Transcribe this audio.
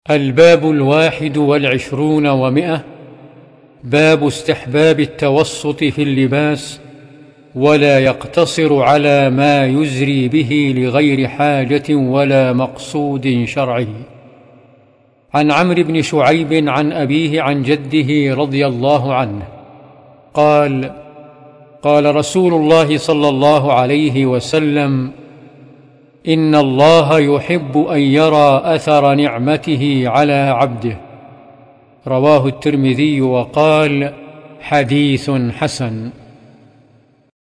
الباب 21 باب استحباب التوسط في اللباس ولا يقتصر على ما يزري به لغير حاجة ولا مقصود شرعي. عن عمرو بن شعيب عن أبيه عن جده رضي الله عنه قال: قال رسول الله صلى الله عليه وسلم: إن الله يحب أن يرى أثر نعمته على عبده. رواه الترمذي وقال: حديث حسن.